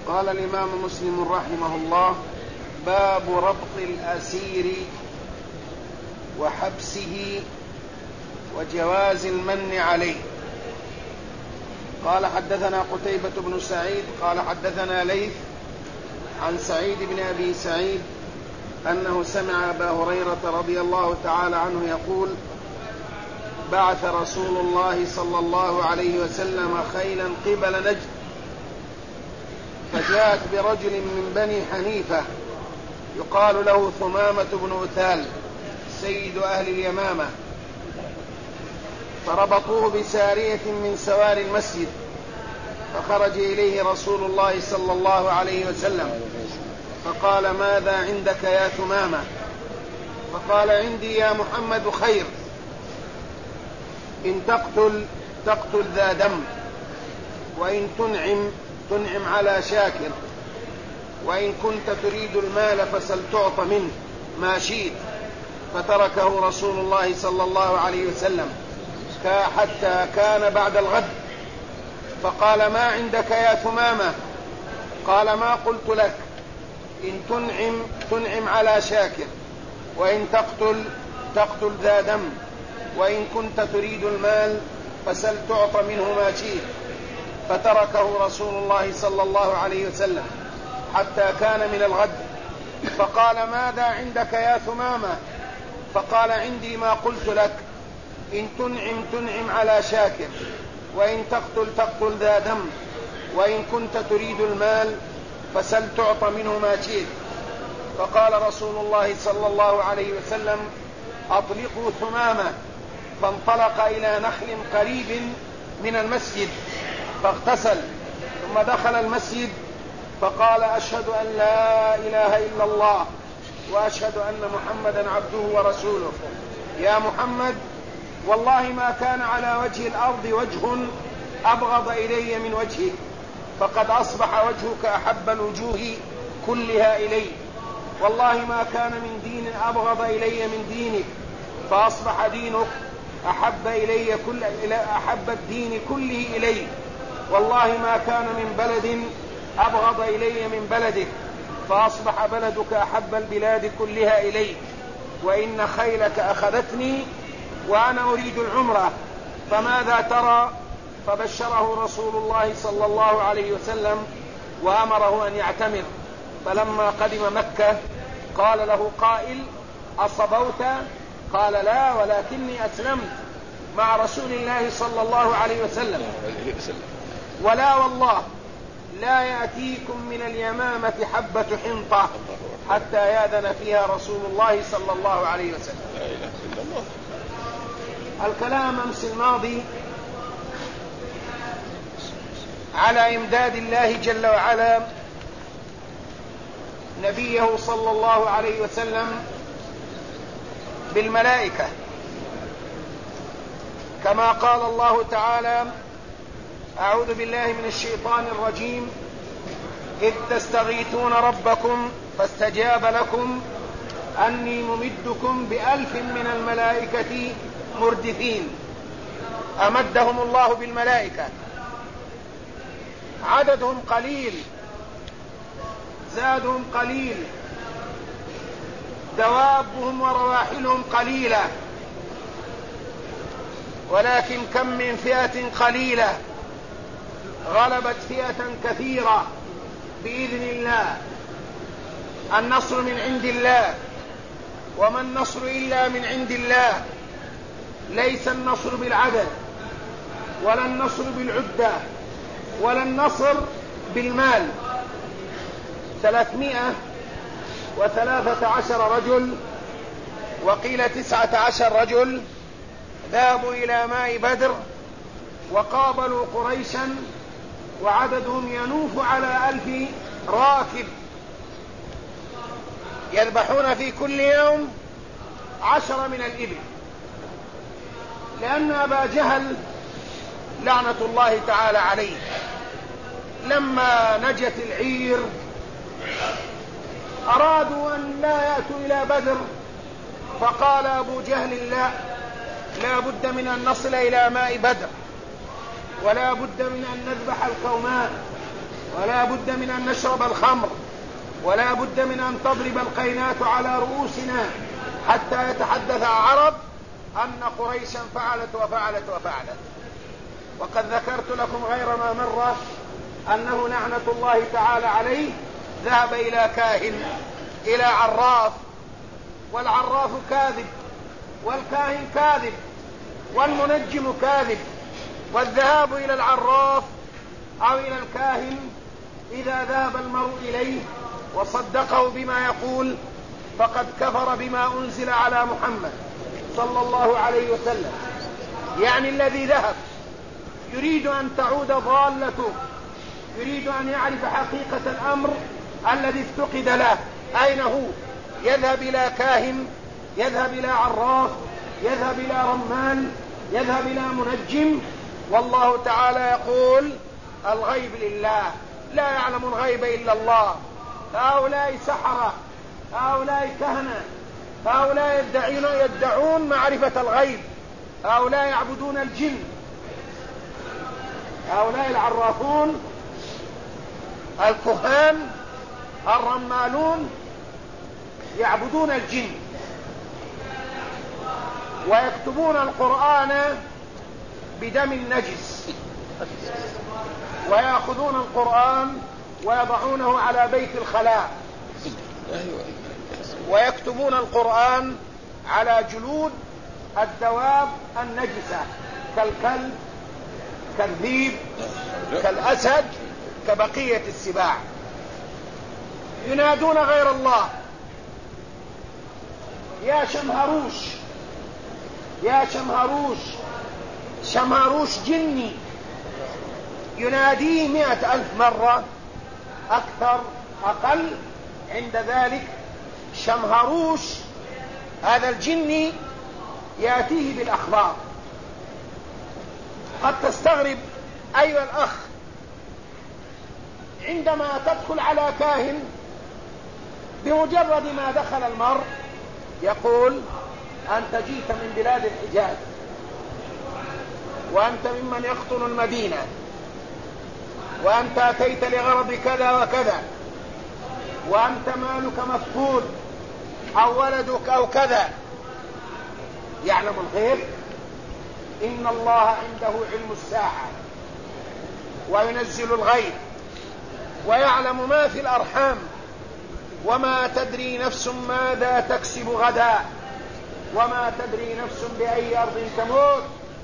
قال الإمام مسلم رحمه الله: باب ربط الأسير وحبسه وجواز المن عليه. قال: حدثنا قتيبة بن سعيد قال: حدثنا ليث عن سعيد بن أبي سعيد أنه سمع أبا هريرة رضي الله تعالى عنه يقول: بعث رسول الله صلى الله عليه وسلم خيلا قبل نجد، فجاءت برجل من بني حنيفة يقال له ثمامة بن أثال سيد أهل اليمامة، فربطوه بسارية من سوار المسجد، فخرج إليه رسول الله صلى الله عليه وسلم فقال: ماذا عندك يا ثمامة؟ فقال: عندي يا محمد خير، إن تقتل ذا دم، وإن تنعم على شاكر، وإن كنت تريد المال فسل تعط منه ما شئت. فتركه رسول الله صلى الله عليه وسلم حتى كان بعد الغد، فقال: ما عندك يا ثمامة؟ قال: ما قلت لك، إن تنعم على شاكر، وإن تقتل ذا دم، وإن كنت تريد المال فسل تعط منه ما شئت. فتركه رسول الله صلى الله عليه وسلم حتى كان من الغد، فقال: ماذا عندك يا ثمامة؟ فقال: عندي ما قلت لك، إن تنعم على شاكر، وإن تقتل ذا دم، وإن كنت تريد المال فسل تعط منه ما شئت. فقال رسول الله صلى الله عليه وسلم: أطلقوا ثمامة. فانطلق إلى نخل قريب من المسجد فاغتسل، ثم دخل المسجد فقال: أشهد أن لا إله إلا الله وأشهد أن محمدا عبده ورسوله. يا محمد، والله ما كان على وجه الأرض وجه أبغض إلي من وجهك، فقد أصبح وجهك أحب الوجوه كلها إلي. والله ما كان من دين أبغض إلي من دينك، فأصبح دينك أحب الدين كله إلي. والله ما كان من بلد أبغض إلي من بلدك، فأصبح بلدك أحب البلاد كلها إلي. وإن خيلك أخذتني وأنا أريد العمرة، فماذا ترى؟ فبشره رسول الله صلى الله عليه وسلم وأمره أن يعتمر. فلما قدم مكة قال له قائل: أصبوت؟ قال: لا، ولكني أسلمت مع رسول الله صلى الله عليه وسلم. ولا والله لا يأتيكم من اليمامة حبة حنطة حتى يأذن فيها رسول الله صلى الله عليه وسلم. لا إله إلا الله. الكلام أمس الماضي على إمداد الله جل وعلا نبيه صلى الله عليه وسلم بالملائكة، كما قال الله تعالى: أعوذ بالله من الشيطان الرجيم: إذ تستغيثون ربكم فاستجاب لكم أني ممدكم ب1000 من الملائكة مردفين. أمدهم الله بالملائكة، عددهم قليل، زادهم قليل، دوابهم ورواحلهم قليلة، ولكن كم من فئة قليلة غلبت فئة كثيرة بإذن الله. النصر من عند الله، وما النصر إلا من عند الله. ليس النصر بالعدد، ولا النصر بالعدة، ولا النصر بالمال. 313 رجل، وقيل 19 رجل، ذهبوا إلى ماء بدر وقابلوا قريشا، وعددهم ينوف على 1000 راكب، يذبحون في كل يوم 10 من الإبل. لأن أبا جهل لعنة الله تعالى عليه لما نجت العير أرادوا أن لا يأتوا إلى بدر، فقال أبو جهل: لا بد من أن نصل إلى ماء بدر، ولا بد من أن نذبح القومان، ولا بد من أن نشرب الخمر، ولا بد من أن تضرب القينات على رؤوسنا حتى يتحدث العرب أن قريشا فعلت وفعلت وفعلت. وقد ذكرت لكم غير ما مرة أنه لعنة الله تعالى عليه ذهب إلى كاهن، إلى عراف، والعراف كاذب، والكاهن كاذب، والمنجم كاذب. والذهاب إلى العراف أو إلى الكاهن إذا ذهب المرء إليه وصدقه بما يقول فقد كفر بما أنزل على محمد صلى الله عليه وسلم. يعني الذي ذهب يريد أن تعود ضالته، يريد أن يعرف حقيقة الأمر الذي افتقد له أين هو، يذهب إلى كاهن، يذهب إلى عراف، يذهب إلى رمان، يذهب إلى منجم. والله تعالى يقول الغيب لله، لا يعلم الغيب إلا الله. هؤلاء سحرة، هؤلاء كهنة، هؤلاء يدعون معرفة الغيب، هؤلاء يعبدون الجن، هؤلاء العرافون الكهان الرمالون يعبدون الجن، ويكتبون القرآن بدم النجس، ويأخذون القرآن ويضعونه على بيت الخلاء، ويكتبون القرآن على جلود الدواب النجسة كالكلب، كالذيب، كالأسد، كبقية السباع. ينادون غير الله: يا شمهروش، يا شمهروش. شمهروش جني يناديه 100,000 مرة، أكثر أقل. عند ذلك شمهروش هذا الجني يأتيه بالأخبار. قد تستغرب أيها الأخ عندما تدخل على كاهن بمجرد ما دخل المرء يقول: أنت جئت من بلاد الحجاز، وأنت ممن يقطن المدينة، وأنت أتيت لغرض كذا وكذا، وأنت مالك مفقود أو ولدك أو كذا. يعلم الغيب؟ إن الله عنده علم الساعة وينزل الغيب ويعلم ما في الأرحام، وما تدري نفس ماذا تكسب غدا، وما تدري نفس بأي أرض تموت.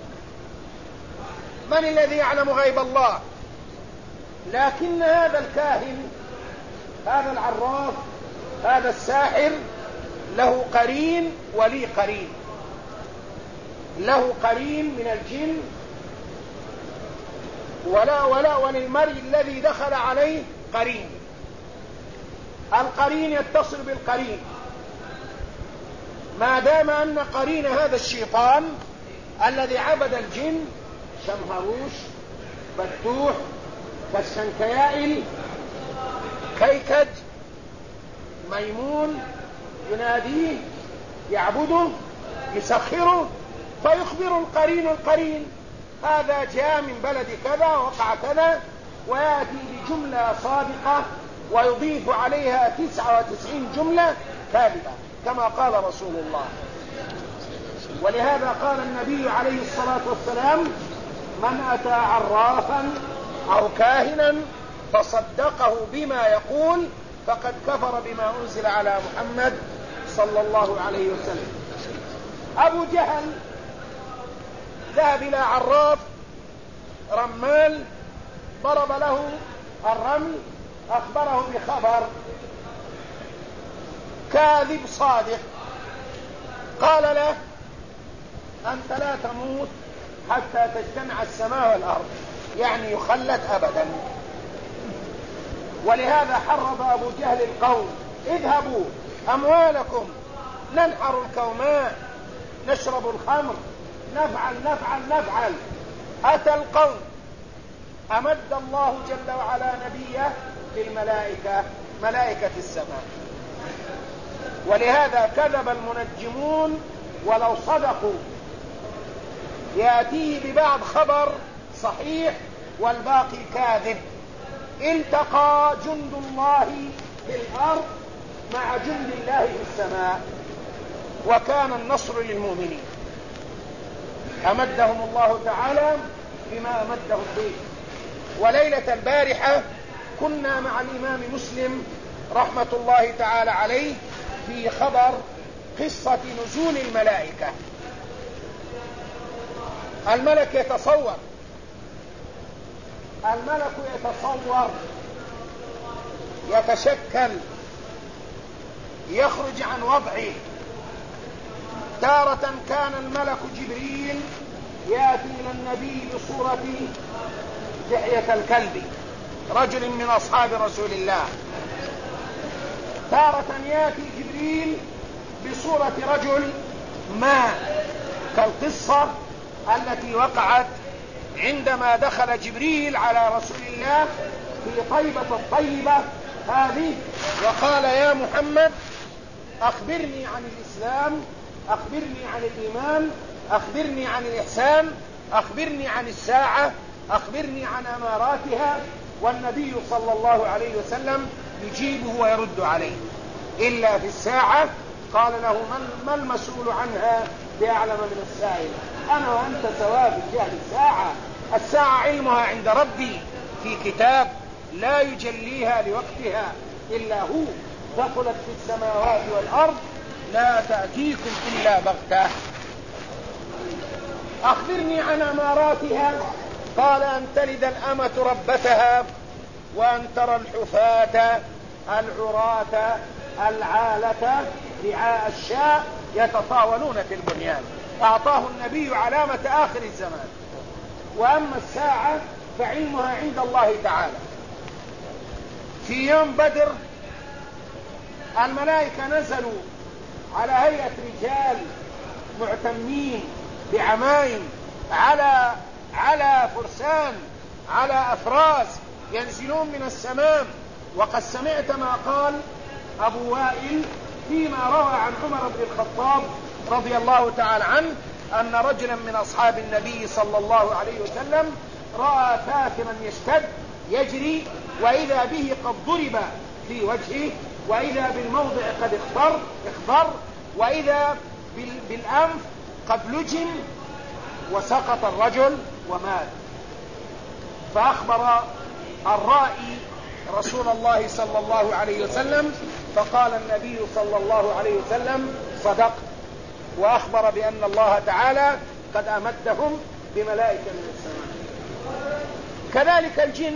من الذي يعلم غيب الله؟ لكن هذا الكاهن، هذا العراف، هذا الساحر له قرين ولي قرين، له قرين من الجن، وللمرء الذي دخل عليه قرين. القرين يتصل بالقرين، ما دام أن قرين هذا الشيطان الذي عبد الجن شمهروش، فتوح، كالشنكيائل، كيكد، ميمون، يناديه، يعبده، يسخره، فيخبر القرين هذا جاء من بلد كذا وقع كذا، ويأتي بجملة صادقة ويضيف عليها 99 جملة كاذبة كما قال رسول الله. ولهذا قال النبي عليه الصلاة والسلام: من أتى عرافا أو كاهنا فصدقه بما يقول فقد كفر بما أنزل على محمد صلى الله عليه وسلم. أبو جهل ذهب إلى عراف رمال، ضرب له الرمل، أخبره بخبر كاذب صادق، قال له: أنت لا تموت حتى تجتمع السماء والأرض، يعني يخلد أبدا. ولهذا حرض أبو جهل القوم: اذهبوا أموالكم، ننحر الكوماء، نشرب الخمر، نفعل. أتى القوم، أمد الله جل وعلا نبيه بالملائكة، ملائكة السماء. ولهذا كذب المنجمون ولو صدقوا، يأتيه ببعض خبر صحيح والباقي كاذب. التقى جند الله في الأرض مع جند الله في السماء، وكان النصر للمؤمنين. أمدهم الله تعالى بما أمدهم به. وليلة البارحة كنا مع الإمام مسلم رحمة الله تعالى عليه في خبر قصة نزول الملائكة. الملك يتصور يتشكل، يخرج عن وضعه. تارة كان الملك جبريل يأتي إلى النبي بصورة دحية الكلب، رجل من أصحاب رسول الله. تارة يأتي جبريل بصورة رجل ماء، كالقصة التي وقعت عندما دخل جبريل على رسول الله في طيبة الطيبة هذه وقال: يا محمد أخبرني عن الإسلام، أخبرني عن الإيمان، أخبرني عن الإحسان، أخبرني عن الساعة، أخبرني عن أماراتها. والنبي صلى الله عليه وسلم يجيبه ويرد عليه، إلا في الساعة قال له: ما المسؤول عنها بأعلم من السائل؟ أنا وأنت سواء في جهل الساعة. الساعة علمها عند ربي في كتاب لا يجليها لوقتها إلا هو، ثقلت في السماوات والأرض، لا تأتيكم إلا بغتة. أخبرني عن أماراتها. قال: أن تلد الأمة ربتها، وأن ترى الحفاة العراة العالة رعاء الشاء يتطاولون في البنيان. أعطاه النبي علامة آخر الزمان. وأما الساعة فعلمها عند الله تعالى. في يوم بدر الملائكة نزلوا على هيئة رجال معتمين بعمائم على فرسان، على أفراس، ينزلون من السماء. وقد سمعت ما قال أبو وائل فيما روى عن عمر بن الخطاب رضي الله تعالى عنه أن رجلا من أصحاب النبي صلى الله عليه وسلم رأى كافرا يشتد يجري، وإذا به قد ضرب في وجهه، وإذا بالموضع قد اخضر، وإذا بالأنف قد لجم، وسقط الرجل ومات. فأخبر الرائي رسول الله صلى الله عليه وسلم، فقال النبي صلى الله عليه وسلم: صدق. وأخبر بأن الله تعالى قد أمدهم بملائكة من السماء. كذلك الجن،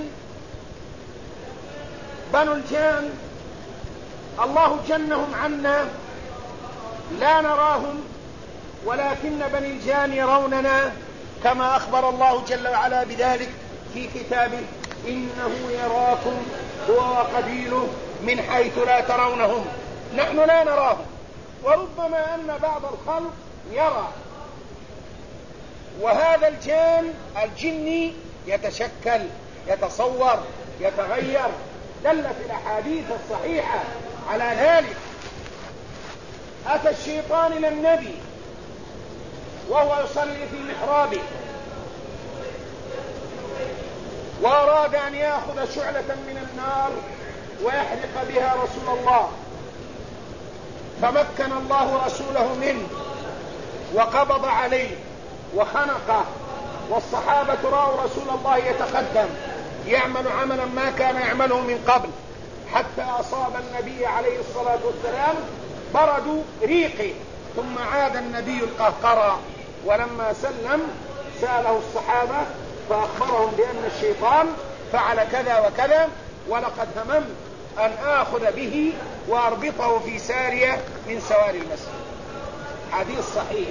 بنو الجان الله جنهم عنا، لا نراهم، ولكن بني الجان يروننا، كما أخبر الله جل وعلا بذلك في كتابه: إنه يراكم هو وقبيله من حيث لا ترونهم. نحن لا نراهم، وربما أن بعض الخلق يرى. وهذا الجني يتشكل، يتصور، يتغير. دلت الأحاديث الصحيحة على ذلك. أتى الشيطان إلى النبي وهو يصلي في محرابه، وأراد أن يأخذ شعلة من النار ويحرق بها رسول الله، فمكن الله رسوله منه وقبض عليه وخنقه. والصحابة رأوا رسول الله يتقدم يعمل عملا ما كان يعمله من قبل، حتى أصاب النبي عليه الصلاة والسلام برد ريقه، ثم عاد النبي القهقرى. ولما سلم سأله الصحابة فأخبرهم بأن الشيطان فعل كذا وكذا، ولقد هممت أن آخذ به وأربطه في سارية من سواري المسجد. حديث صحيح،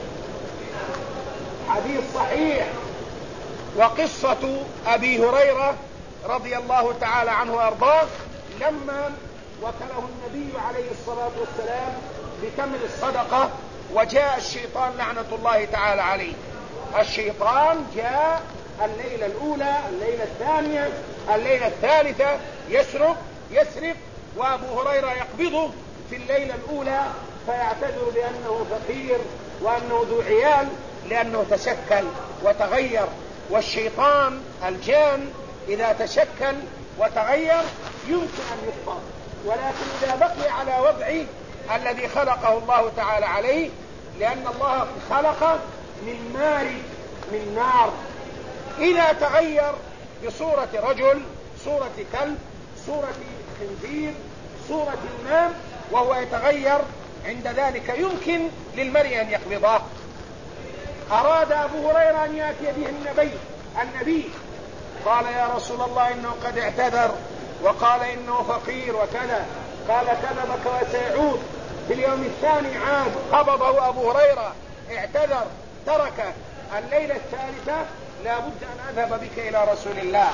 حديث صحيح. وقصة أبي هريرة رضي الله تعالى عنه وأرضاه لما وكله النبي عليه الصلاة والسلام بتمر الصدقة، وجاء الشيطان لعنة الله تعالى عليه. الشيطان جاء الليلة الأولى، الليلة الثانية، الليلة الثالثة، يسرق، وأبو هريرة يقبضه في الليلة الأولى فيعتذر بأنه فقير وأنه ذو عيال، لأنه تشكل وتغير. والشيطان الجان إذا تشكل وتغير يمكن أن يكفر، ولكن إذا بقي على وضعه الذي خلقه الله تعالى عليه، لأن الله خلق من مارج من نار، إذا تغير بصورة رجل، صورة كلب، صورة خنزير، صورة إمام، وهو يتغير، عند ذلك يمكن للمرء أن يقبضه. أراد أبو هريرة أن يأتي به النبي قال يا رسول الله إنه قد اعتذر وقال إنه فقير وكذا، قال كذبك وسيعود. في اليوم الثاني عاد، قبضه أبو هريرة، اعتذر، ترك. الليلة الثالثة لا بد أن أذهب بك إلى رسول الله.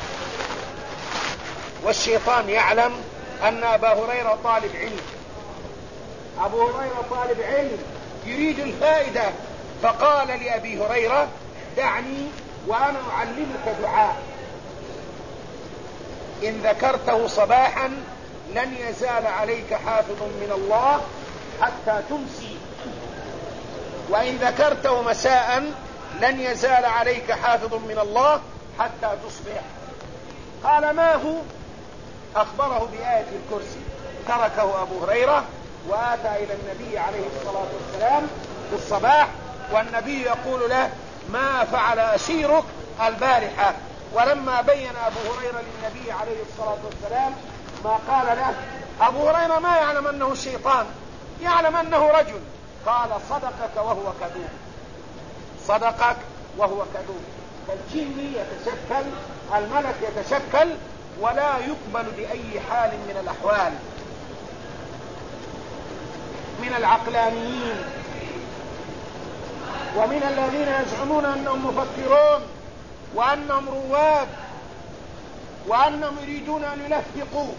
والشيطان يعلم أن أبا هريرة طالب علم، أبو هريرة طالب علم يريد الفائدة، فقال لأبي هريرة دعني وأنا أعلمك دعاء إن ذكرته صباحا لن يزال عليك حافظ من الله حتى تمسي، وإن ذكرته مساء لن يزال عليك حافظ من الله حتى تصبح. قال ما هو؟ أخبره بآية الكرسي. تركه أبو هريرة وآتى إلى النبي عليه الصلاة والسلام في الصباح، والنبي يقول له ما فعل أسيرك البارحة. ولما بين أبو هريرة للنبي عليه الصلاة والسلام ما قال له، أبو هريرة ما يعلم أنه الشيطان، يعلم أنه رجل. قال صدقك وهو كذوب، صدقك وهو كذوب. فالجن يتشكل، الملك يتشكل، ولا يقبل بأي حال من الأحوال. من العقلانيين ومن الذين يزعمون أنهم مفكرون وأنهم رواد وأنهم يريدون أن يلفقوا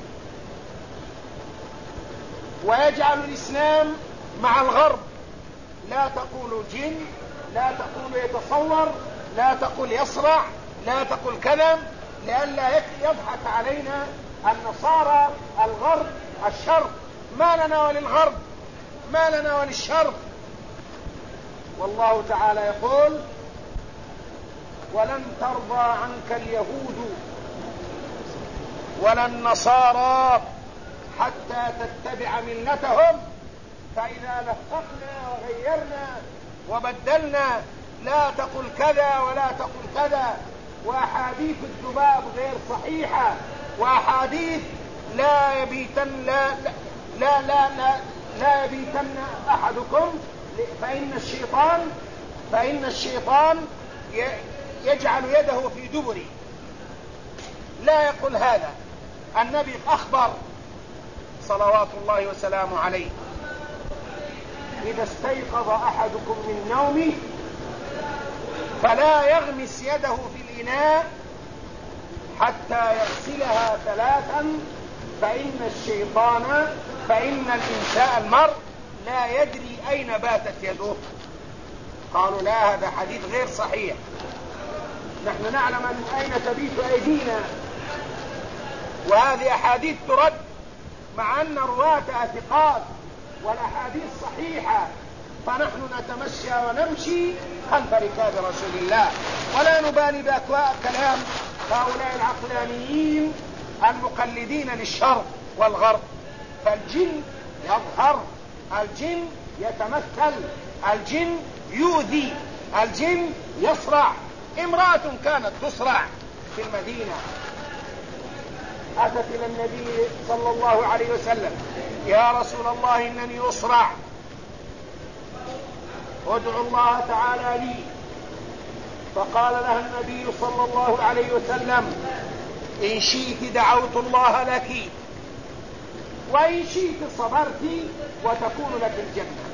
ويجعلوا الإسلام مع الغرب. لا تقولوا جن، لا تقولوا يتصور، لا تقول يصرع، لا تقول كلام، لئلا يضحك علينا النصارى الغرب الشرق. ما لنا وللغرب، ما لنا وللشرق. والله تعالى يقول ولن ترضى عنك اليهود ولا النصارى حتى تتبع ملتهم. فإذا لفقنا وغيرنا وبدلنا لا تقل كذا ولا تقل كذا، وأحاديث الذباب غير صحيحة، وأحاديث لا يبيتن لا يبيتن أحدكم، فإن الشيطان يجعل يده في دبري. لا يقول هذا. النبي أخبر صلوات الله وسلامه عليه إذا استيقظ أحدكم من نومه فلا يغمس يده في الإناء حتى يغسلها 3، فإن الإنسان المرء لا يدري أين باتت يده. قالوا لا، هذا حديث غير صحيح، نحن نعلم من أين تبيت أيدينا، وهذه أحاديث ترد مع أن رواتها ثقات والأحاديث صحيحة. فنحن نتمشى ونمشي خلف ركاب رسول الله، ولا نبالي بأكواء كلام هؤلاء العقلانيين المقلدين للشرق والغرب. فالجن يظهر، الجن يتمثل، الجن يؤذي، الجن يصرع. امرأة كانت تصرع في المدينة أتت إلى النبي صلى الله عليه وسلم يا رسول الله إنني أصرع، ادعو الله تعالى لي. فقال لها النبي صلى الله عليه وسلم إن شئت دعوت الله لك، وإن شئت صبرت وتكون لك الجنة.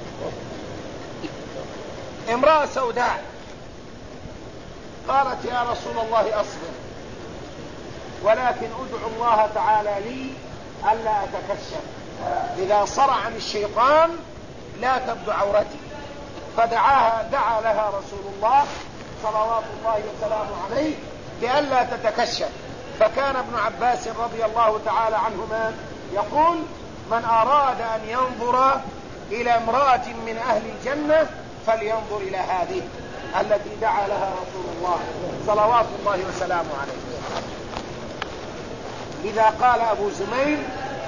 امرأة سوداء قالت يا رسول الله أصبر، ولكن ادعو الله تعالى لي ألا أتكشف، إذا صرعني الشيطان لا تبدو عورتي. دعا لها رسول الله صلوات الله وسلامه عليه بألا تتكشف. فكان ابن عباس رضي الله تعالى عنهما يقول من أراد أن ينظر إلى امرأة من أهل الجنة فلينظر إلى هذه التي دعا لها رسول الله صلوات الله وسلامه عليه. إذا قال أبو زميل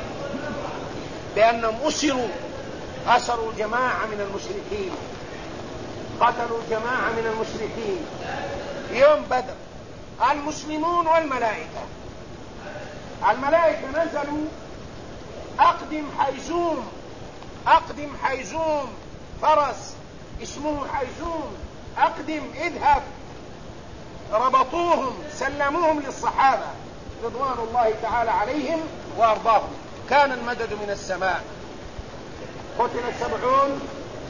بأنهم أسروا جماعة من المشركين، قتلوا جماعة من المشركين يوم بدر، المسلمون والملائكة. الملائكة نزلوا أقدم حيزوم فرس اسمه حيزوم، أقدم اذهب. ربطوهم سلموهم للصحابة رضوان الله تعالى عليهم وأرضاهم. كان المدد من السماء. قتل 70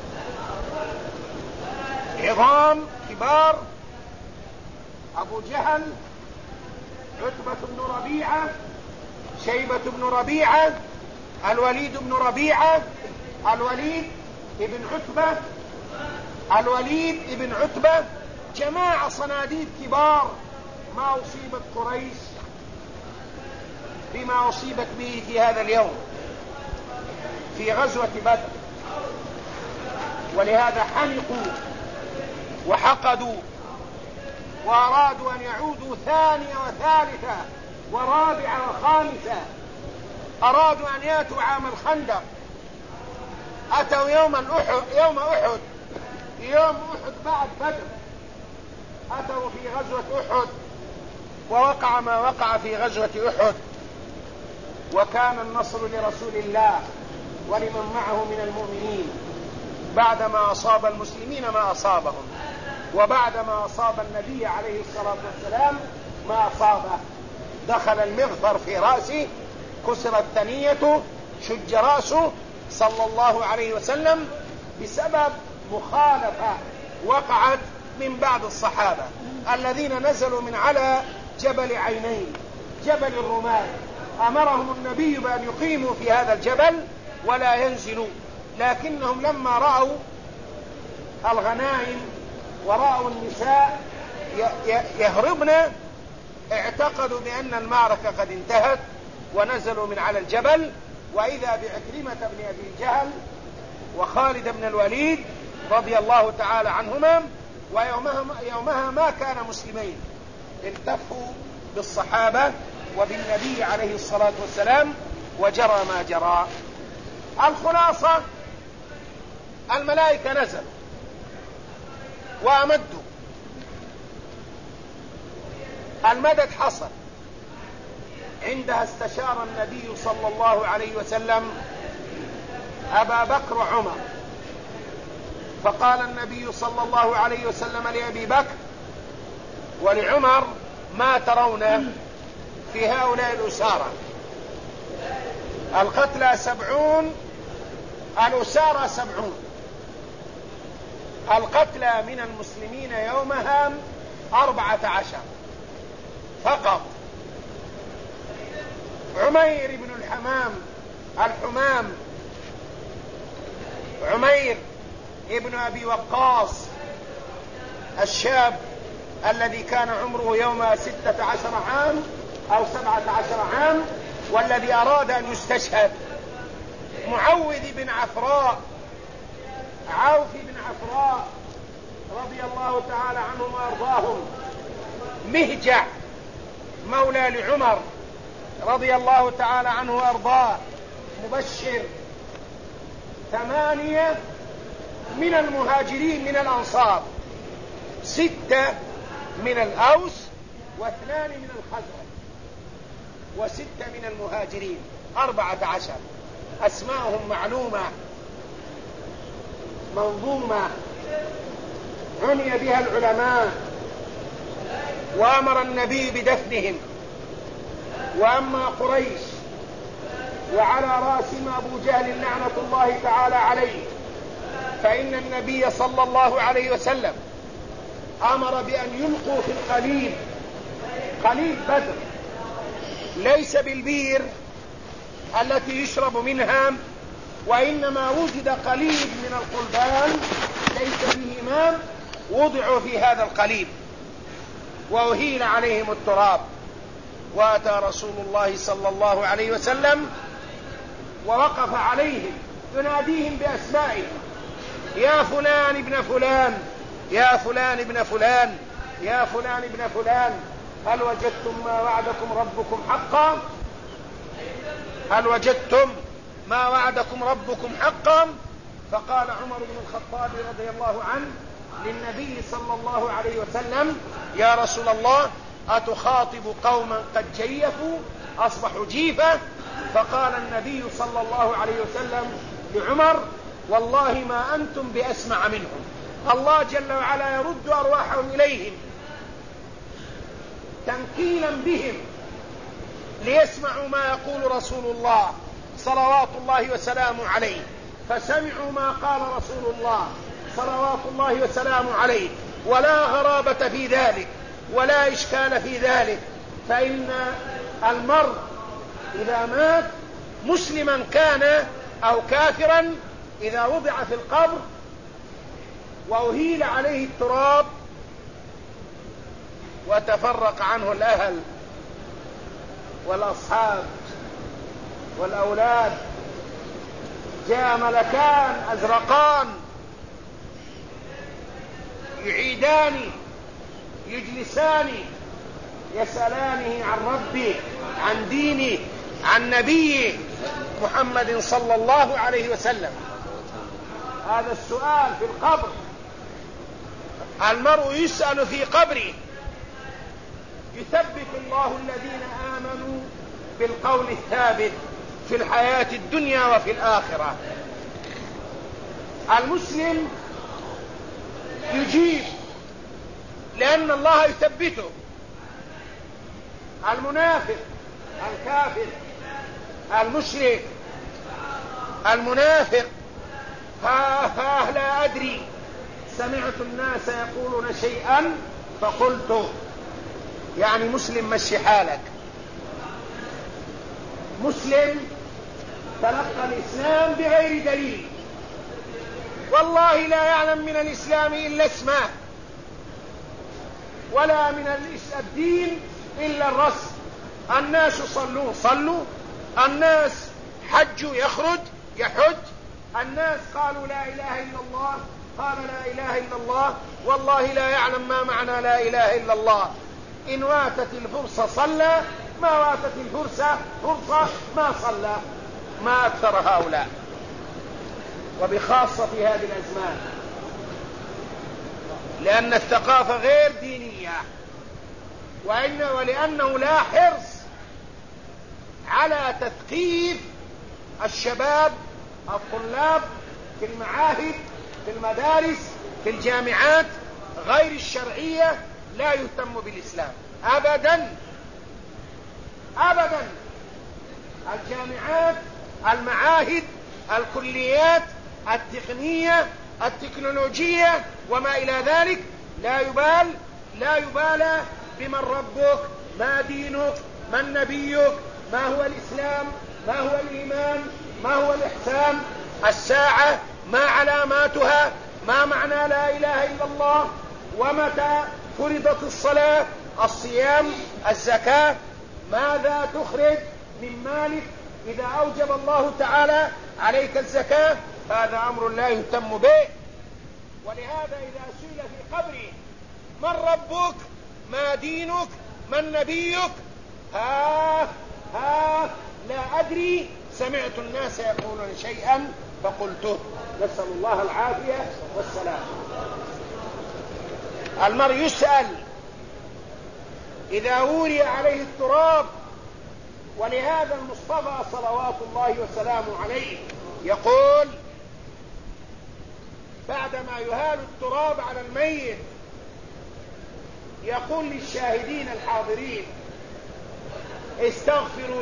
عظام كبار: أبو جهل، عتبة بن ربيعة، شيبة بن ربيعة، الوليد بن ربيعة، الوليد ابن عتبة، جماعة صناديد كبار. ما أصيبت قريش بما أصيبت به في هذا اليوم في غزوة بدر، ولهذا حنقوا وحقدوا وأرادوا أن يعودوا ثانية وثالثة ورابعة وخامسة. أرادوا أن يأتوا عام الخندق، أتوا يوم أحد بعد بدر، أتوا في غزوة أحد ووقع ما وقع في غزوة أحد. وكان النصر لرسول الله ولمن معه من المؤمنين بعدما أصاب المسلمين ما أصابهم، وبعدما أصاب النبي عليه الصلاة والسلام ما أصابه. دخل المغفر في رأسه، كسرت ثنيته، شج رأسه صلى الله عليه وسلم بسبب مخالفة وقعت من بعض الصحابة الذين نزلوا من على جبل عينين، جبل الرمال. أمرهم النبي بأن يقيموا في هذا الجبل ولا ينزلوا، لكنهم لما رأوا الغنائم ورأوا النساء يهربن اعتقدوا بأن المعركة قد انتهت ونزلوا من على الجبل. وإذا بعكرمة بن أبي جهل وخالد بن الوليد رضي الله تعالى عنهما، ويومها ما كان مسلمين، التفوا بالصحابة وبالنبي عليه الصلاة والسلام وجرى ما جرى. الخلاصة: الملائكة نزلوا وأمدوا، المدد حصل. عندها استشار النبي صلى الله عليه وسلم أبا بكر وعمر، فقال النبي صلى الله عليه وسلم لأبي بكر ولعمر: ما ترون في هؤلاء الأسارة؟ القتلى 70، الأسارة 70. القتلى من المسلمين يومها 14 فقط. عمير بن الحمام، عمير ابن أبي وقاص الشاب الذي كان عمره يوم 16 عام أو 17 عام، والذي أراد أن يستشهد. معوذ بن عفراء، عوف بن عفراء رضي الله تعالى عنهم وأرضاهم. مهجع مولى لعمر رضي الله تعالى عنه وأرضاه. مبشر. 8 من المهاجرين من الأنصار، 6 من الأوس، و2 من الخزرج، و6 من المهاجرين، 14. أسماءهم معلومة منظومة عني بها العلماء، وأمر النبي بدفنهم. وأما قريش وعلى رأسهم أبو جهل لعنة الله تعالى عليه، فإن النبي صلى الله عليه وسلم أمر بأن يلقوا في القليب، قليب بدر، ليس بالبير التي يشرب منها، وإنما وجد قليب من القلبان ليس به ماء، وضعوا في هذا القليب وأهيل عليهم التراب. وأتى رسول الله صلى الله عليه وسلم ووقف عليهم يناديهم بأسمائهم: يا فلان ابن فلان، يا فلان ابن فلان، يا فلان ابن فلان، هل وجدتم ما وعدكم ربكم حقا؟ هل وجدتم ما وعدكم ربكم حقا؟ فقال عمر بن الخطاب رضي الله عنه للنبي صلى الله عليه وسلم: يا رسول الله، أتخاطب قوما قد جيفوا أصبحوا جيفة؟ فقال النبي صلى الله عليه وسلم لعمر: والله ما أنتم بأسمع منهم، الله جل وعلا يرد أرواحهم إليهم تنكيلا بهم ليسمعوا ما يقول رسول الله صلوات الله وسلامه عليه، فسمعوا ما قال رسول الله صلوات الله وسلامه عليه، ولا غرابة في ذلك ولا إشكال في ذلك، فإن المرء إذا مات مسلما كان أو كافرا إذا وضع في القبر وأهيل عليه التراب وتفرق عنه الأهل والأصحاب والأولاد، جاء ملكان أزرقان يعيدان يجلسان يسألانه عن ربه، عن دينه، عن نبيه محمد صلى الله عليه وسلم. هذا السؤال في القبر، المرء يسأل في قبره. يثبت الله الذين آمنوا بالقول الثابت في الحياة الدنيا وفي الآخرة. المسلم يجيب لأن الله يثبته. المنافق، الكافر، المشرك، المنافق: ها لا أدري، سمعت الناس يقولون شيئا فقلت. يعني مسلم مشي حالك، مسلم تلقى الإسلام بغير دليل، والله لا يعلم من الإسلام إلا اسمه، ولا من الدين إلا الرسم. الناس صلوا، الناس حجوا يحج، الناس قالوا لا إله إلا الله، قال لا إله إلا الله، والله لا يعلم ما معنى لا إله إلا الله. إن واتت الفرصة صلى، ما واتت الفرصة ما صلى. ما أكثر هؤلاء، وبخاصة في هذه الأزمان، لأن الثقافة غير دينية، ولأنه لا حرص على تثقيف الشباب الطلاب في المعاهد، في المدارس، في الجامعات غير الشرعية. لا يهتم بالإسلام أبدا أبدا. الجامعات، المعاهد، الكليات التقنية التكنولوجية وما إلى ذلك لا يبالى بمن ربك، ما دينك، من نبيك، ما هو الإسلام، ما هو الإيمان، ما هو الإحسان، الساعة، ما علاماتها، ما معنى لا إله إلا الله، ومتى فرضت الصلاة، الصيام، الزكاة، ماذا تخرج من مالك إذا أوجب الله تعالى عليك الزكاة. هذا أمر لا يهتم به. ولهذا إذا سئل في قبره: من ربك، ما دينك، من نبيك؟ ها لا أدري، سمعت الناس يقولون شيئا فقلته. نسأل الله العافية والسلام. المرء يسأل إذا وري عليه التراب. ولهذا المصطفى صلوات الله وسلامه عليه يقول بعدما يهال التراب على الميت، يقول للشاهدين الحاضرين: استغفروا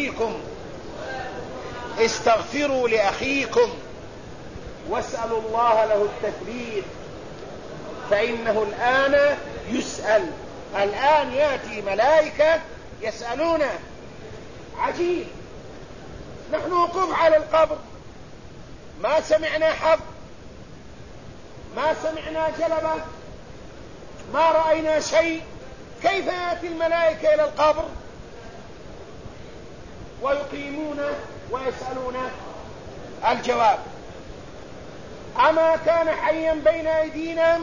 لأخيكم واسألوا الله له التثبيت، فإنه الآن يسأل. الآن يأتي ملائكة يسألونه. عجيب، نحن وقوف على القبر ما سمعنا حظ، ما سمعنا جلبة، ما رأينا شيء. كيف يأتي الملائكة إلى القبر ويقيمون ويسألون؟ الجواب: أما كان حيا بين أيدينا؟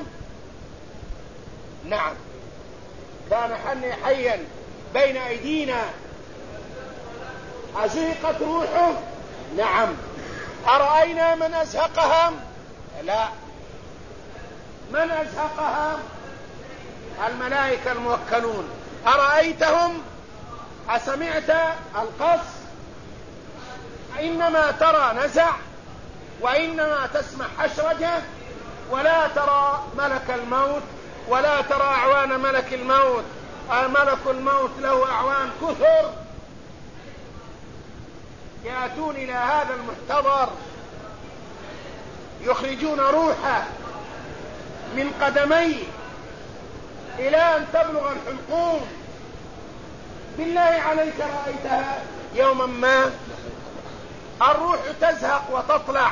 نعم، كان حيا بين أيدينا، أزهقت روحه؟ نعم. أرأينا من أزهقها؟ لا. من أزهقها؟ الملائكة الموكلون. أرأيتهم؟ أسمعت القص؟ إنما ترى نزع، وإنما تسمع حشرجة، ولا ترى ملك الموت، ولا ترى أعوان ملك الموت. ملك الموت له أعوان كثر يأتون إلى هذا المحتضر يخرجون روحه من قدميه إلى أن تبلغ الحلقوم. بالله عليك رأيتها يوما ما؟ الروح تزهق وتطلع،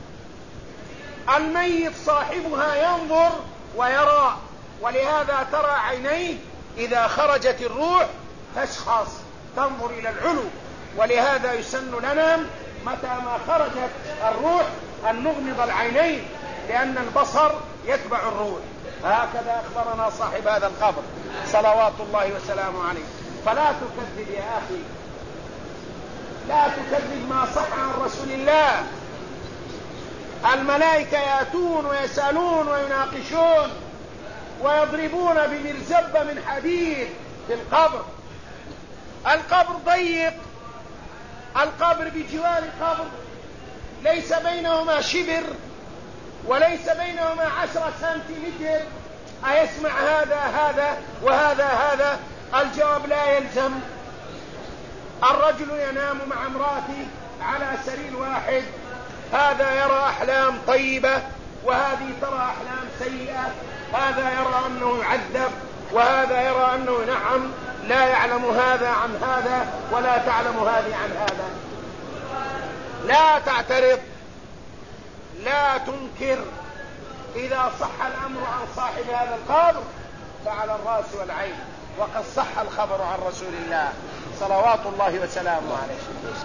الميت صاحبها ينظر ويرى، ولهذا ترى عينيه إذا خرجت الروح تشخص تنظر إلى العلو. ولهذا يسن لنا متى ما خرجت الروح أن نغمض العينين، لأن البصر يتبع الروح. هكذا أخبرنا صاحب هذا القبر صلوات الله وسلامه عليه. فلا تكذب يا أخي، لا تكذب ما صح عن رسول الله. الملائكة يأتون ويسألون ويناقشون ويضربون بمرزبة من حديد في القبر. القبر ضيق، القبر بجوار القبر ليس بينهما شبر وليس بينهما 10 سنتيمتر. أيسمع هذا وهذا هذا؟ الجواب لا يلزم. الرجل ينام مع امرأته على سرير واحد، هذا يرى أحلام طيبة وهذه ترى أحلام سيئة، هذا يرى أنه يعذب وهذا يرى أنه نعم. لا يعلم هذا عن هذا ولا تعلم هذه عن هذا. لا تعترض، لا تنكر. إذا صح الأمر عن صاحب هذا القبر فعلى الرأس والعين، وقد صح الخبر عن رسول الله صلوات الله وسلامه عليه.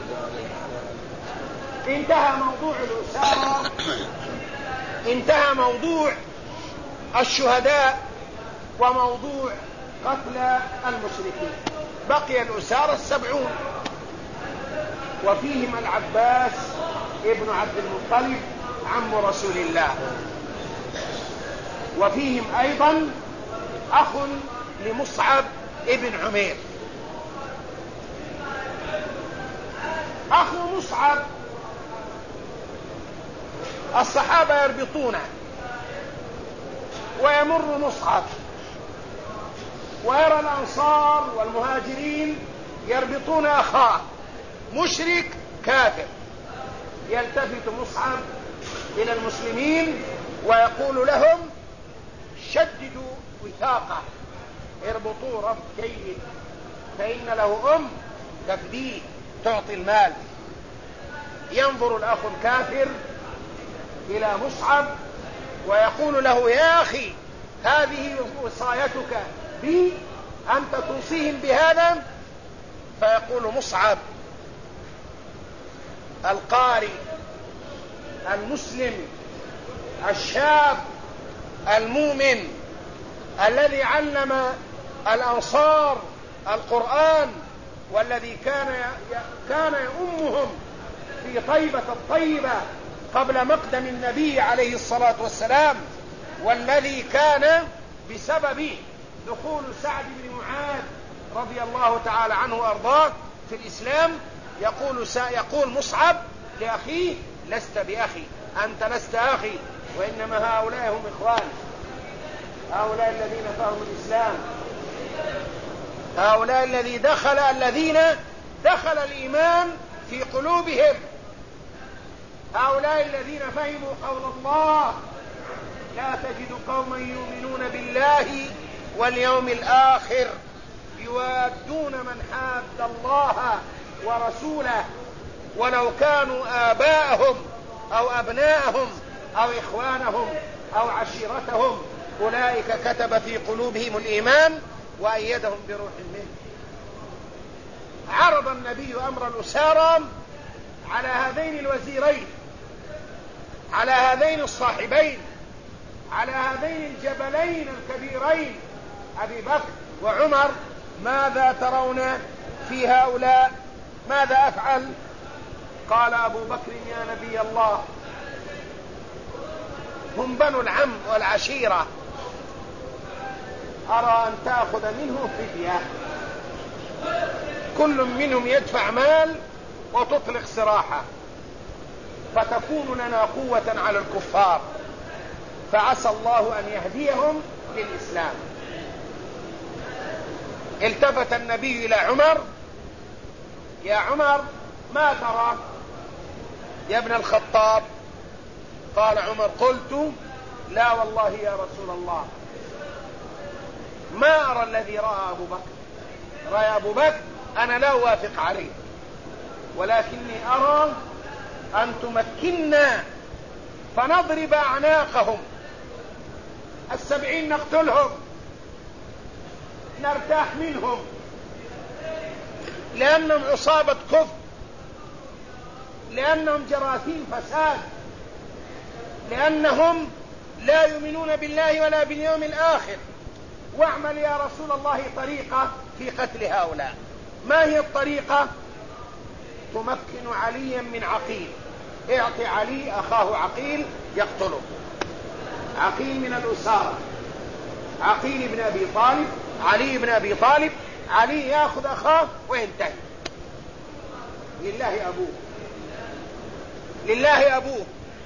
انتهى موضوع الأسارة، انتهى موضوع الشهداء وموضوع قتل المشركين. بقي الأسارة 70، وفيهم العباس ابن عبد المطلب عم رسول الله، وفيهم أيضا أخ لمصعب ابن عمير. أخو مصعب الصحابة يربطونه، ويمر مصعب ويرى الأنصار والمهاجرين يربطون أخاه مشرك كافر. يلتفت مصعب إلى المسلمين ويقول لهم: شددوا وثاقه، اربطوا ربط جيد، فإن له تفديه تعطي المال. ينظر الأخ الكافر إلى مصعب ويقول له: يا أخي، هذه وصايتك بي، أنت توصيهم بهذا؟ فيقول مصعب القارئ المسلم الشاب المؤمن الذي علم الأنصار القرآن، والذي كان يؤمهم في طيبة الطيبة قبل مقدم النبي عليه الصلاة والسلام، والذي كان بسبب دخول سعد بن معاذ رضي الله تعالى عنه وأرضاه في الإسلام. يقول مصعب لأخيه: لست بأخي، أنت لست أخي، وإنما هؤلاء هم إخواني، هؤلاء الذين فهموا الإسلام، هؤلاء الذين دخل الإيمان في قلوبهم، هؤلاء الذين فهموا قول الله: لا تجد قوما يؤمنون بالله واليوم الآخر يوادون من حاد الله ورسوله ولو كانوا آباءهم أو أبناءهم أو إخوانهم أو عشيرتهم، أولئك كتب في قلوبهم الإيمان وأيدهم بروح منه. عرض النبي أمر الأسارة على هذين الوزيرين، على هذين الصاحبين، على هذين الجبلين الكبيرين أبي بكر وعمر: ماذا ترون في هؤلاء ماذا أفعل؟ قال أبو بكر يا نبي الله هم بنو العم والعشيرة، أرى أن تأخذ منه فدية، كل منهم يدفع مال وتطلق سراحه، فتكون لنا قوة على الكفار، فعسى الله أن يهديهم للإسلام. التفت النبي إلى عمر: يا عمر ما ترى يا ابن الخطاب؟ قال عمر: قلت لا والله يا رسول الله ما أرى الذي رأى أبو بكر، رأي أبو بكر أنا لا أوافق عليه، ولكني أرى أن تمكننا فنضرب أعناقهم 70 نقتلهم نرتاح منهم، لأنهم عصابة كفر، لأنهم جراثيم فساد، لأنهم لا يؤمنون بالله ولا باليوم الآخر. واعمل يا رسول الله طريقة في قتل هؤلاء. ما هي الطريقة؟ تمكن عليا من عقيل، اعطي علي أخاه عقيل يقتله، عقيل من الأسارة، عقيل بن أبي طالب، علي بن أبي طالب، علي يأخذ أخاه وينتهي. لله أبوه، لله أبوه.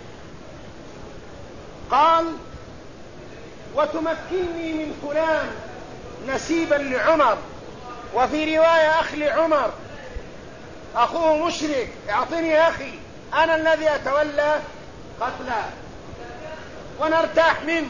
قال: وتمكنني من فلان نسيبا لعمر، وفي رواية أخ لعمر، أخوه مشرك، اعطني أخي أنا الذي أتولى قتله ونرتاح منه،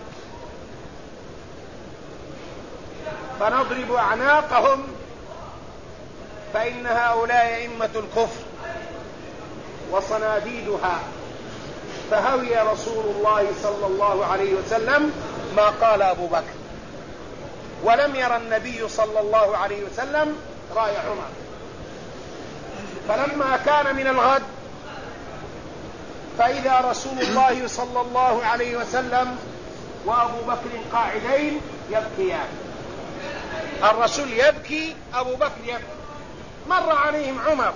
فنضرب أعناقهم، فإن هؤلاء أئمة الكفر وصناديدها. فهوي رسول الله صلى الله عليه وسلم ما قال أبو بكر، ولم يرى النبي صلى الله عليه وسلم رأي عمر. فلما كان من الغد فإذا رسول الله صلى الله عليه وسلم وأبو بكر قاعدين يبكيان، الرسول يبكي، أبو بكر يبكي. مر عليهم عمر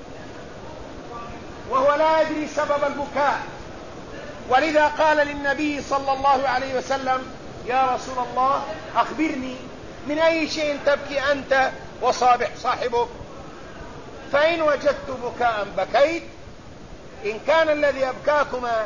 وهو لا يدري سبب البكاء، ولذا قال للنبي صلى الله عليه وسلم: يا رسول الله أخبرني من أي شيء تبكي أنت وصاحبك؟ فإن وجدت بكاء بكيت، إن كان الذي أبكاكما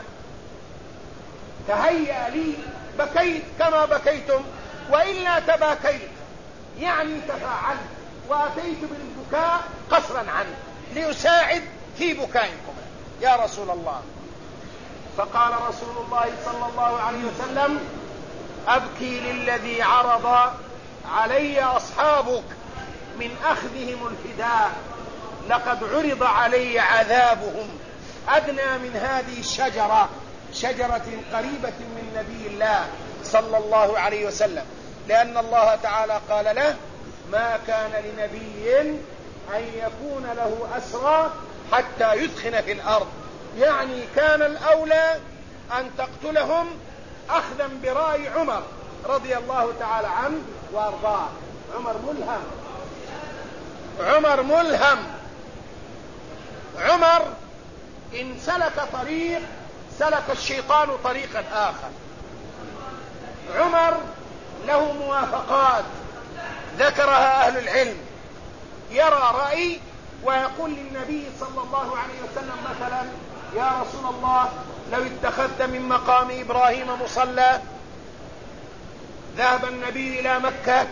تهيأ لي بكيت كما بكيتم، وإلا تباكيت، يعني تفاعلت وأتيت بالبكاء قصرا عنه ليساعد في بكائكما يا رسول الله. فقال رسول الله صلى الله عليه وسلم: أبكي للذي عرض علي أصحابك من أخذهم الفداء، لقد عرض علي عذابهم أدنى من هذه الشجرة، شجرة قريبة من نبي الله صلى الله عليه وسلم، لأن الله تعالى قال له: ما كان لنبي أن يكون له أسرى حتى يثخن في الأرض، يعني كان الأولى أن تقتلهم أخذا برأي عمر رضي الله تعالى عنه وأرضاه. عمر ملهم، عمر ملهم، عمر إن سلك طريق سلك الشيطان طريقا آخر. عمر له موافقات ذكرها أهل العلم، يرى رأي ويقول للنبي صلى الله عليه وسلم مثلا: يا رسول الله لو اتخذت من مقام إبراهيم مصلى. ذهب النبي إلى مكة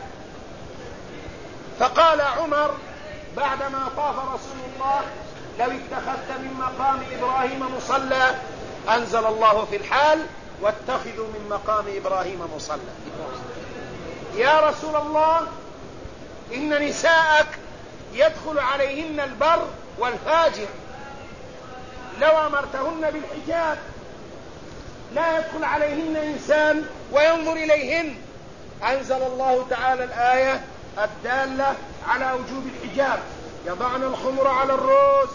فقال عمر بعدما طاف رسول الله: لو اتخذت من مقام إبراهيم مصلى، أنزل الله في الحال: واتخذوا من مقام إبراهيم مصلى. يا رسول الله إن نساءك يدخل عليهن البر والفاجر، لو أمرتهن بالحجاب لا يدخل عليهن إنسان وينظر إليهن. أنزل الله تعالى الآية الدالة على وجوب الحجاب: يضعن الخمر على الرؤوس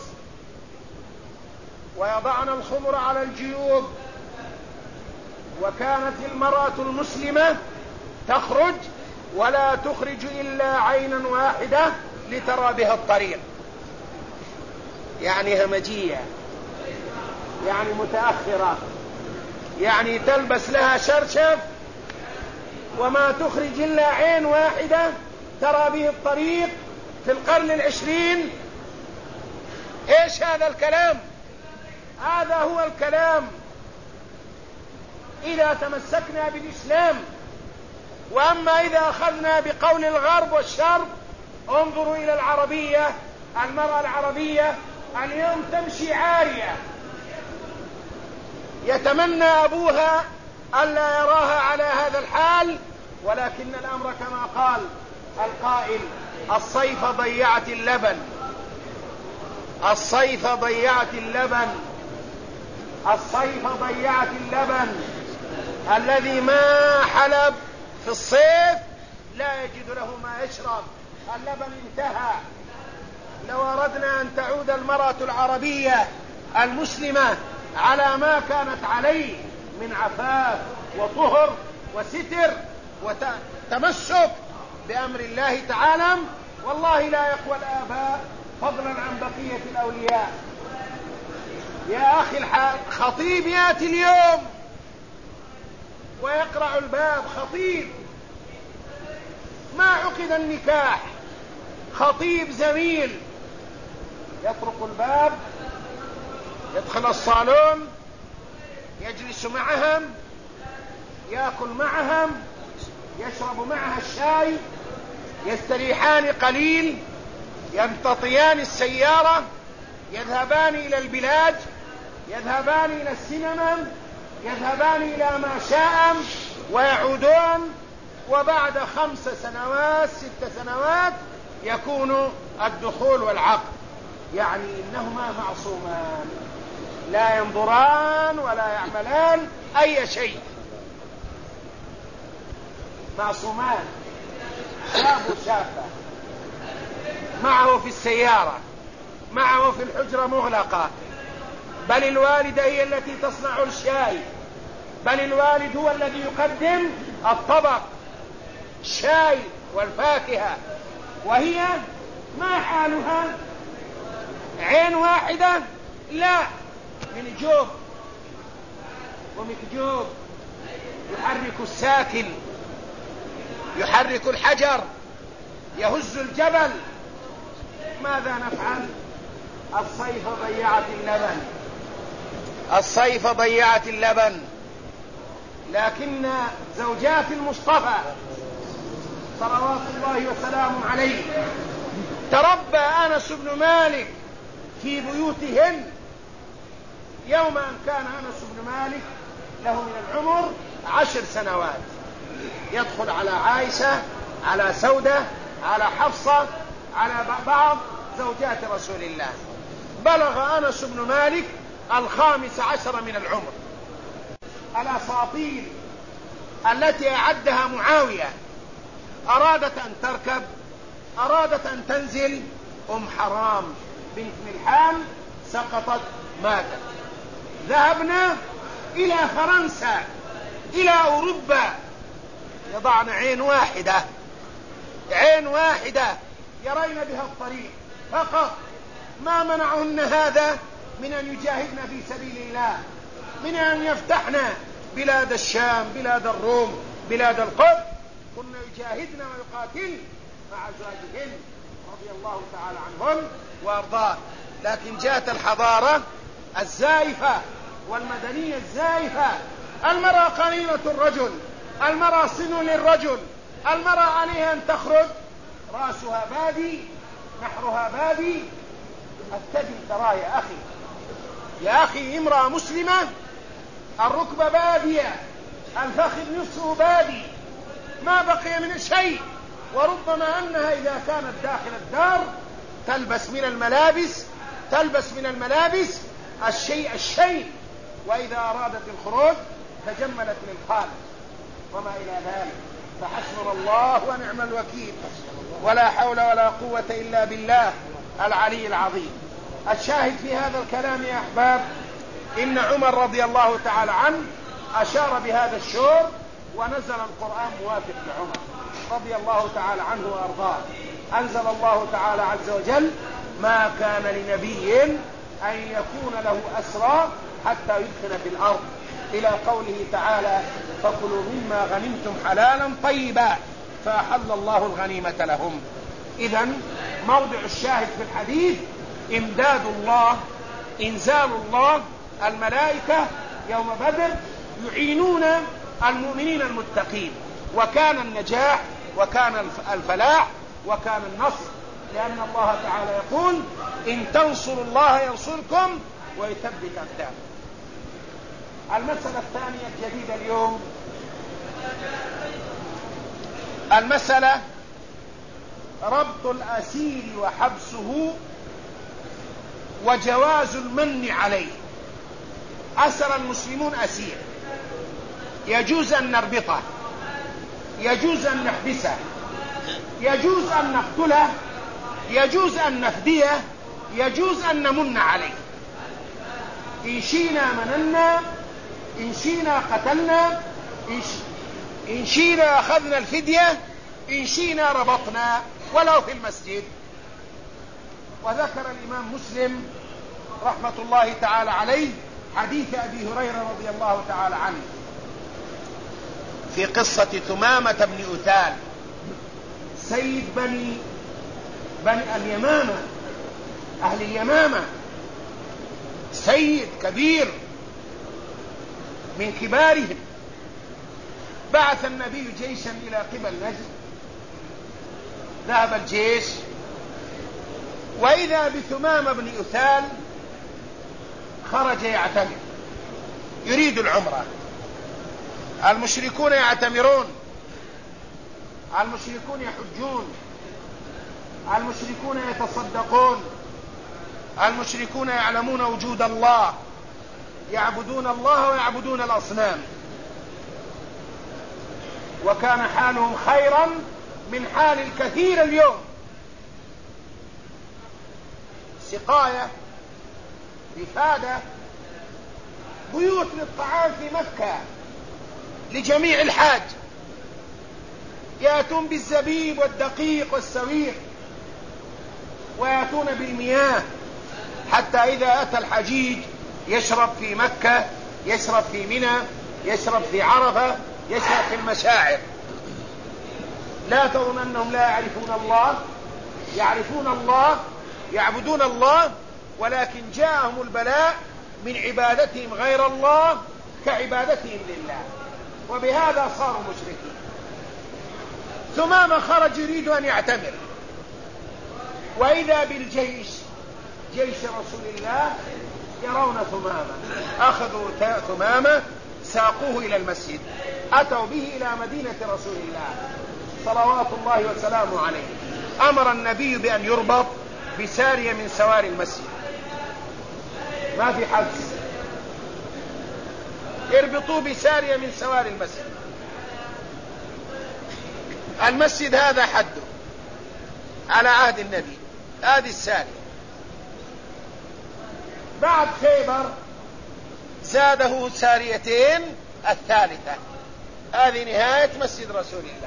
ويضعن الخمر على الجيوب. وكانت المرأة المسلمة تخرج ولا تخرج إلا عينا واحدة لترى بها الطريق، يعني همجية، يعني متأخرة، يعني تلبس لها شرشف وما تخرج إلا عين واحدة ترى به الطريق في القرن العشرين. إيش هذا الكلام؟ هذا هو الكلام إذا تمسكنا بالإسلام. وأما إذا أخذنا بقول الغرب والشرق، انظروا إلى العربية، المرأة العربية اليوم تمشي عارية، يتمنى أبوها ألا يراها على هذا الحال، ولكن الأمر كما قال القائل: الصيف ضيعت اللبن، الصيف ضيعت اللبن، الصيف ضيعت اللبن. الذي ما حلب في الصيف لا يجد له ما يشرب، اللبن انتهى. لو أردنا أن تعود المرأة العربية المسلمة على ما كانت عليه من عفاف وطهر وستر وتمسك بأمر الله تعالى، والله لا يقوى الآباء فضلا عن بقية الأولياء. يا أخي خطيب يأتي اليوم ويقرع الباب، خطيب ما عقد النكاح، خطيب زميل يطرق الباب، يدخل الصالون، يجلس معهم، يأكل معهم، يشرب معها الشاي، يستريحان قليل، يمتطيان السيارة، يذهبان إلى البلاد، يذهبان إلى السينما، يذهبان إلى ما شاء ويعودون، وبعد 5 سنوات 6 سنوات يكون الدخول والعقد. يعني إنهما معصومان لا ينظران ولا يعملان أي شيء، معصومان. شاب وشابة معه في السيارة، معه في الحجرة مغلقة، بل الوالدة هي التي تصنع الشاي، بل الوالد هو الذي يقدم الطبق الشاي والفاكهة، وهي ما حالها؟ عين واحدة؟ لا، من جوب ومكجوب، يحرك الساكن، يحرك الحجر، يهز الجبل. ماذا نفعل؟ الصيف ضيعت اللبن، الصيف ضيعت اللبن. لكن زوجات المصطفى صلوات الله وسلامه عليه تربى أنس بن مالك في بيوتهن. يوم أن كان أنس بن مالك له من العمر 10 سنوات، يدخل على عائشة، على سودة، على حفصة، على بعض زوجات رسول الله. بلغ أنس بن مالك 15 من العمر. الأساطيل التي أعدها معاوية أرادت أن تركب، أرادت أن تنزل، حرام بنت ملحان سقطت ماتت. ذهبنا إلى فرنسا، إلى أوروبا، يضعن عين واحدة، عين واحدة يرين بها الطريق فقط. ما منعهن هذا من أن يجاهدن في سبيل الله، من أن يفتحن بلاد الشام، بلاد الروم، بلاد القدس، كن يجاهدن ويقاتلن مع أزواجهن رضي الله تعالى عنهن وأرضاه. لكن جاءت الحضارة الزائفة والمدنية الزائفة. المرأة قرينة الرجل، المرأة صن للرجل، المرأة عليها أن تخرج رأسها بادي، نحرها بادي. الثدي ترى يا أخي، يا أخي امرأة مسلمة الركبة بادية، الفخذ نصفه بادي، ما بقي من شيء. وربما أنها إذا كانت داخل الدار تلبس من الملابس، تلبس من الملابس الشيء، وإذا أرادت الخروج تجملت للخارج وما إلى ذلك. فحسبنا الله ونعم الوكيل، ولا حول ولا قوة إلا بالله العلي العظيم. الشاهد في هذا الكلام يا أحباب، إن عمر رضي الله تعالى عنه أشار بهذا الشور، ونزل القرآن موافق لعمر رضي الله تعالى عنه وأرضاه. أنزل الله تعالى عز وجل: ما كان لنبي أن يكون له أسرى حتى يدخن في الأرض، إلى قوله تعالى فكلوا مما غنمتم حلالا طيبا فأحل الله الغنيمة لهم. إذن موضع الشاهد في الحديث إمداد الله، إنزال الله الملائكة يوم بدر يعينون المؤمنين المتقين، وكان النجاح وكان الفلاح وكان النصر، لأن الله تعالى يقول إن تنصروا الله ينصركم ويثبت أقدامكم. المسألة الثانية الجديدة اليوم المسألة ربط الأسير وحبسه وجواز المن عليه. أسر المسلمون أسير، يجوز أن نربطه، يجوز أن نحبسه، يجوز أن نقتله، يجوز أن نفديه، يجوز أن نمن عليه. إن شئنا مننا، إن شئنا قتلنا، إن شئنا أخذنا الفدية، إن شئنا ربطنا ولو في المسجد. وذكر الإمام مسلم رحمة الله تعالى عليه حديث أبي هريرة رضي الله تعالى عنه في قصة ثمامة بن أثال سيد بني اليمامة، أهل اليمامة، سيد كبير من كبارهم. بعث النبي جيشا إلى قبل نجد، ذهب الجيش وإذا بثمامة بن أثال خرج يعتمر، يريد العمرة. المشركون يعتمرون، المشركون يحجون، المشركون يتصدقون، المشركون يعلمون وجود الله، يعبدون الله ويعبدون الأصنام، وكان حالهم خيرا من حال الكثير اليوم. سقاية، إفادة، بيوت للطعام في مكة لجميع الحاج، يأتون بالزبيب والدقيق والسويق، ويأتون بالمياه، حتى إذا أتى الحجيج يشرب في مكة، يشرب في منى، يشرب في عرفة، يشرب في المشاعر. لا تظن أنهم لا يعرفون الله، يعرفون الله، يعبدون الله، ولكن جاءهم البلاء من عبادتهم غير الله كعبادتهم لله، وبهذا صاروا مشركين. ثمامة خرج يريد أن يعتمر، وإذا بالجيش، جيش رسول الله، يرون ثمامة، أخذوا ثمامة ساقوه إلى المسجد، أتوا به إلى مدينة رسول الله صلوات الله وسلامه عليه. أمر النبي بأن يربط بسارية من سواري المسجد، ما في حبس، اربطوا بسارية من سواري المسجد. المسجد هذا حده على عهد النبي، هذه السارية. بعد خيبر زاده ساريتين، الثالثة، هذه نهاية مسجد رسول الله.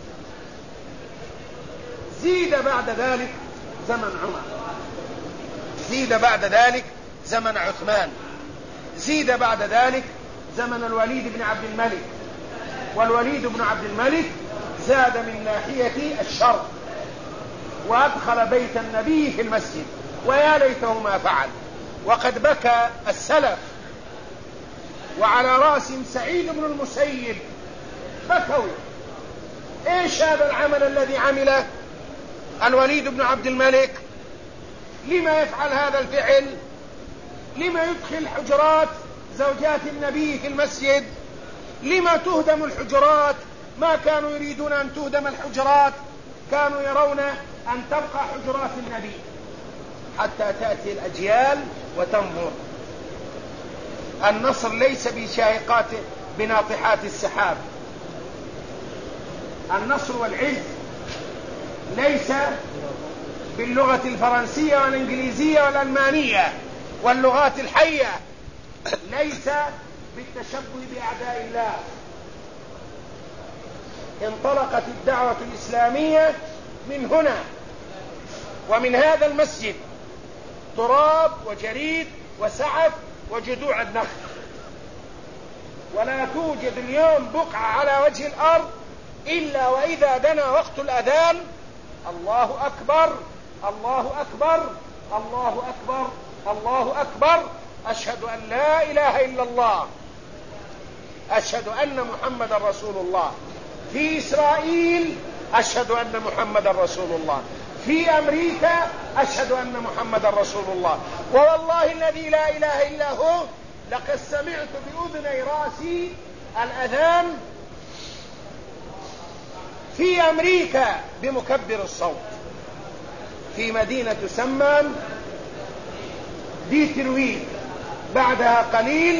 زيد بعد ذلك زمن عمر، زيد بعد ذلك زمن عثمان، زيد بعد ذلك زمن الوليد بن عبد الملك، والوليد بن عبد الملك زاد من ناحية الشرق وأدخل بيت النبي في المسجد، ويا ليته ما فعل. وقد بكى السلف وعلى رأسهم سعيد بن المسيب، بكوا ايش هذا العمل الذي عمله الوليد بن عبد الملك؟ لما يفعل هذا الفعل؟ لما يدخل حجرات زوجات النبي في المسجد؟ لما تهدم الحجرات؟ ما كانوا يريدون أن تهدم الحجرات، كانوا يرون أن تبقى حجرات النبي حتى تأتي الأجيال وتنظر. النصر ليس بشاهقات بناطحات السحاب، النصر والعز ليس باللغة الفرنسية والإنجليزية والألمانية واللغات الحية، ليس بالتشبه بأعداء الله. انطلقت الدعوة الإسلامية من هنا ومن هذا المسجد تراب وجريد وسعف وجذوع النخل. ولا توجد اليوم بقعة على وجه الأرض إلا وإذا دنا وقت الأذان الله أكبر الله أكبر الله أكبر الله أكبر، أشهد أن لا إله إلا الله، أشهد أن محمد رسول الله. في إسرائيل أشهد أن محمد رسول الله. في أمريكا أشهد أن محمد رسول الله. والله الذي لا إله إلا هو لقد سمعت بأذني راسي الأذان في أمريكا بمكبر الصوت في مدينة تسمى ديترويت، بعدها قليل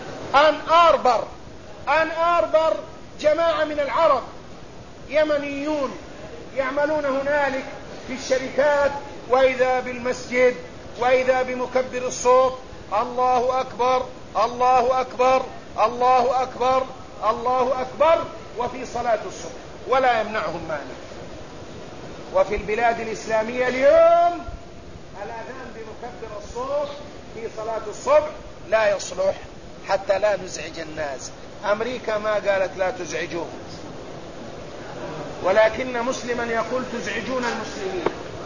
آن آربر جماعة من العرب يمنيون يعملون هنالك في الشركات، وإذا بالمسجد وإذا بمكبر الصوت الله أكبر الله أكبر الله أكبر الله أكبر، وفي صلاة الصبح ولا يمنعهم مانع. وفي البلاد الإسلامية اليوم الأذان بمكبر الصوت في صلاة الصبح لا يصلح حتى لا نزعج الناس. أمريكا ما قالت لا تزعجوهم، ولكن مسلما يقول تزعجون المسلمين.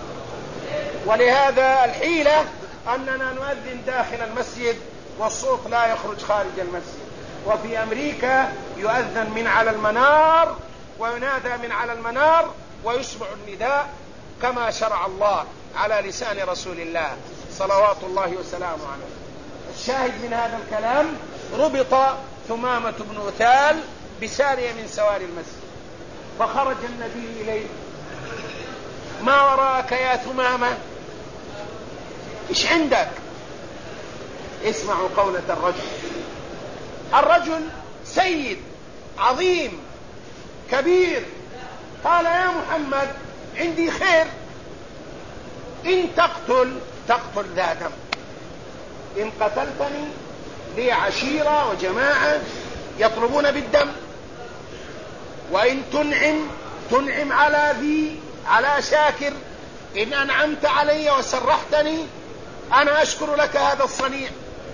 ولهذا الحيلة أننا نؤذن داخل المسجد والصوت لا يخرج خارج المسجد. وفي أمريكا يؤذن من على المنار وينادى من على المنار ويسمع النداء كما شرع الله على لسان رسول الله صلوات الله وسلامه عليه. الشاهد من هذا الكلام ربط ثمامة بن أثال بسارية من سواري المسجد، فخرج النبي إليه: ما وراءك يا ثمامة؟ إيش عندك؟ اسمعوا قولة الرجل سيد عظيم كبير. قال: يا محمد عندي خير، إن تقتل ذا دم، إن قتلتني لي عشيرة وجماعة يطلبون بالدم، وإن تنعم على شاكر، إن أنعمت علي وسرحتني أنا أشكر لك هذا الصنيع،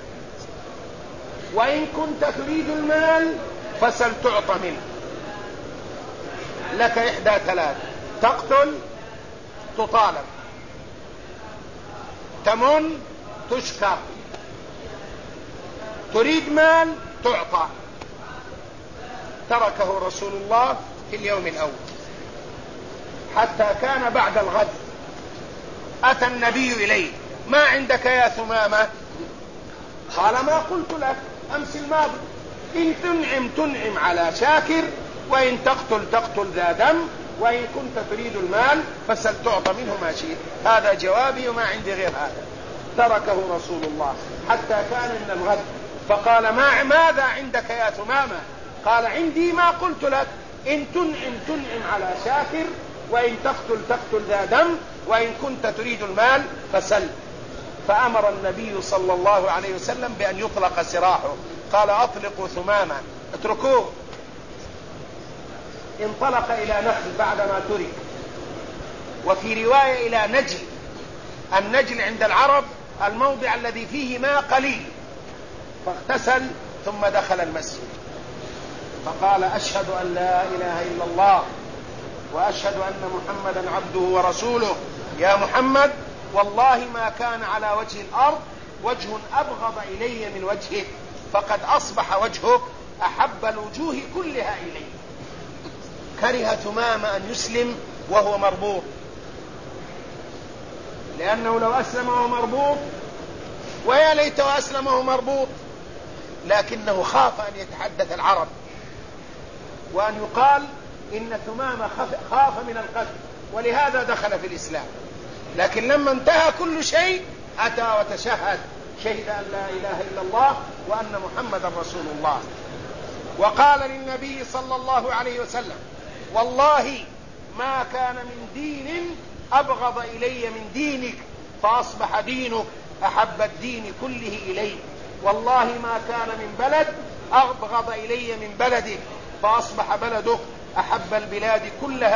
وإن كنت تريد المال فسل تعطى منه. لك إحدى ثلاث: تقتل تطالب، تمن تشكر، تريد مال تعطى. تركه رسول الله في اليوم الأول حتى كان بعد الغد. أتى النبي إليه: ما عندك يا ثمامة؟ قال: ما قلت لك أمس الماضي، إن تنعم على شاكر، وإن تقتل ذا دم، وإن كنت تريد المال فسل تعطى منه ما شئت. هذا جوابي وما عندي غير هذا. تركه رسول الله حتى كان من الغد، فقال: ماذا عندك يا ثمامة؟ قال: عندي ما قلت لك، إن تنعم على شاكر، وإن تقتل ذا دم، وإن كنت تريد المال فسل. فأمر النبي صلى الله عليه وسلم بأن يطلق سراحه. قال: أطلقوا ثمامة، اتركوه. انطلق إلى نخل بعدما ترك، وفي رواية إلى نجل. النجل عند العرب الموضع الذي فيه ماء قليل. فاغتسل ثم دخل المسجد فقال: أشهد أن لا إله إلا الله وأشهد أن محمدا عبده ورسوله. يا محمد، والله ما كان على وجه الأرض وجه أبغض إلي من وجهك، فقد أصبح وجهك أحب الوجوه كلها إلي. كره ثمامة أن يسلم وهو مربوط، لأنه لو أسلم وهو مربوط، ويا ليته أسلم وهو مربوط، لكنه خاف أن يتحدث العرب وأن يقال إن ثمامة خاف من القتل، ولهذا دخل في الإسلام. لكن لما انتهى كل شيء أتى وتشهد، شهد أن لا إله إلا الله وأن محمدا رسول الله. وقال للنبي صلى الله عليه وسلم: والله ما كان من دين أبغض إلي من دينك، فأصبح دينك أحب الدين كله إلي. والله ما كان من بلد أبغض إلي من بلدك، فأصبح بلدك أحب البلاد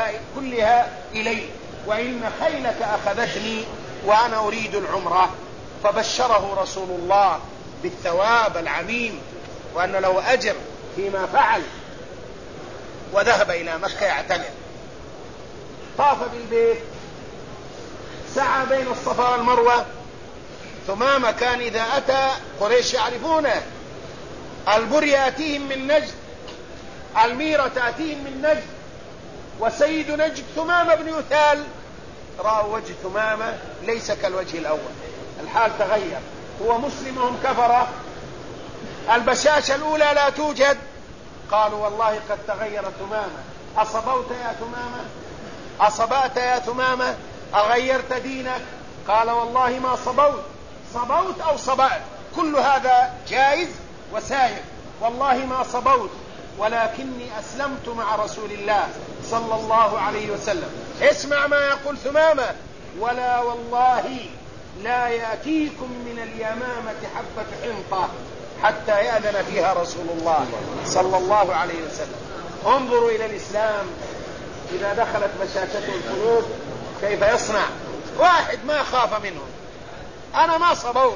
كلها إلي. وإن خيلك أخذتني وأنا أريد العمرة، فبشره رسول الله بالثواب العميم وأن له أجر فيما فعل، وذهب إلى مكة يعتمر. طاف بالبيت، سعى بين الصفا والمروة. ثمامة كان إذا أتى قريش يعرفونه، البر يأتيهم من نجد، الميرة تأتيهم من نجد، وسيد نجد ثمامة بن يثال. رأوا وجه ثمامة ليس كالوجه الأول، الحال تغير، هو مسلم وهم كفرة، البشاشة الأولى لا توجد. قالوا والله قد تغير ثمامة، أصبوت يا ثمامة؟ أصبأت يا ثمامة؟ أغيرت دينك؟ قال والله ما صبوت. صبوت أو صبأت كل هذا جائز وسائر، والله ما صبوت ولكني أسلمت مع رسول الله صلى الله عليه وسلم. اسمع ما يقول ثمامة: ولا والله لا يأتيكم من اليمامة حبة حنطة حتى يأذن فيها رسول الله صلى الله عليه وسلم. انظروا إلى الإسلام إذا دخلت بشاشته القلوب كيف يصنع. واحد ما خاف منهم: أنا ما صبوت،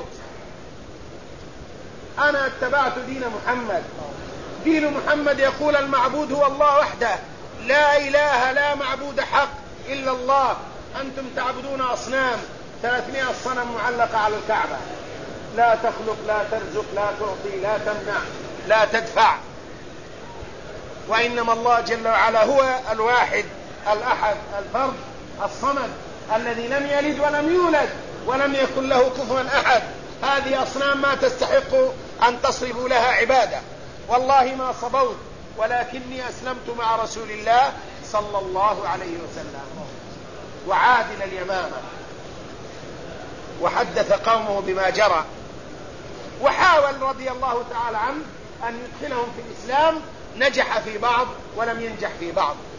أنا اتبعت دين محمد. دين محمد يقول المعبود هو الله وحده، لا إله لا معبود حق إلا الله. أنتم تعبدون أصنام، 300 صنم معلقة على الكعبة، لا تخلق لا ترزق لا تعطي لا تمنع لا تدفع. وإنما الله جل وعلا هو الواحد الأحد الفرد الصمد الذي لم يلد ولم يولد ولم يكن له كفوا أحد. هذه أصنام ما تستحق أن تصرفوا لها عبادة. والله ما صبوت ولكني أسلمت مع رسول الله صلى الله عليه وسلم. وعاد إلى اليمامة وحدث قومه بما جرى، وحاول رضي الله تعالى عنه أن يدخلهم في الإسلام، نجح في بعض ولم ينجح في بعض.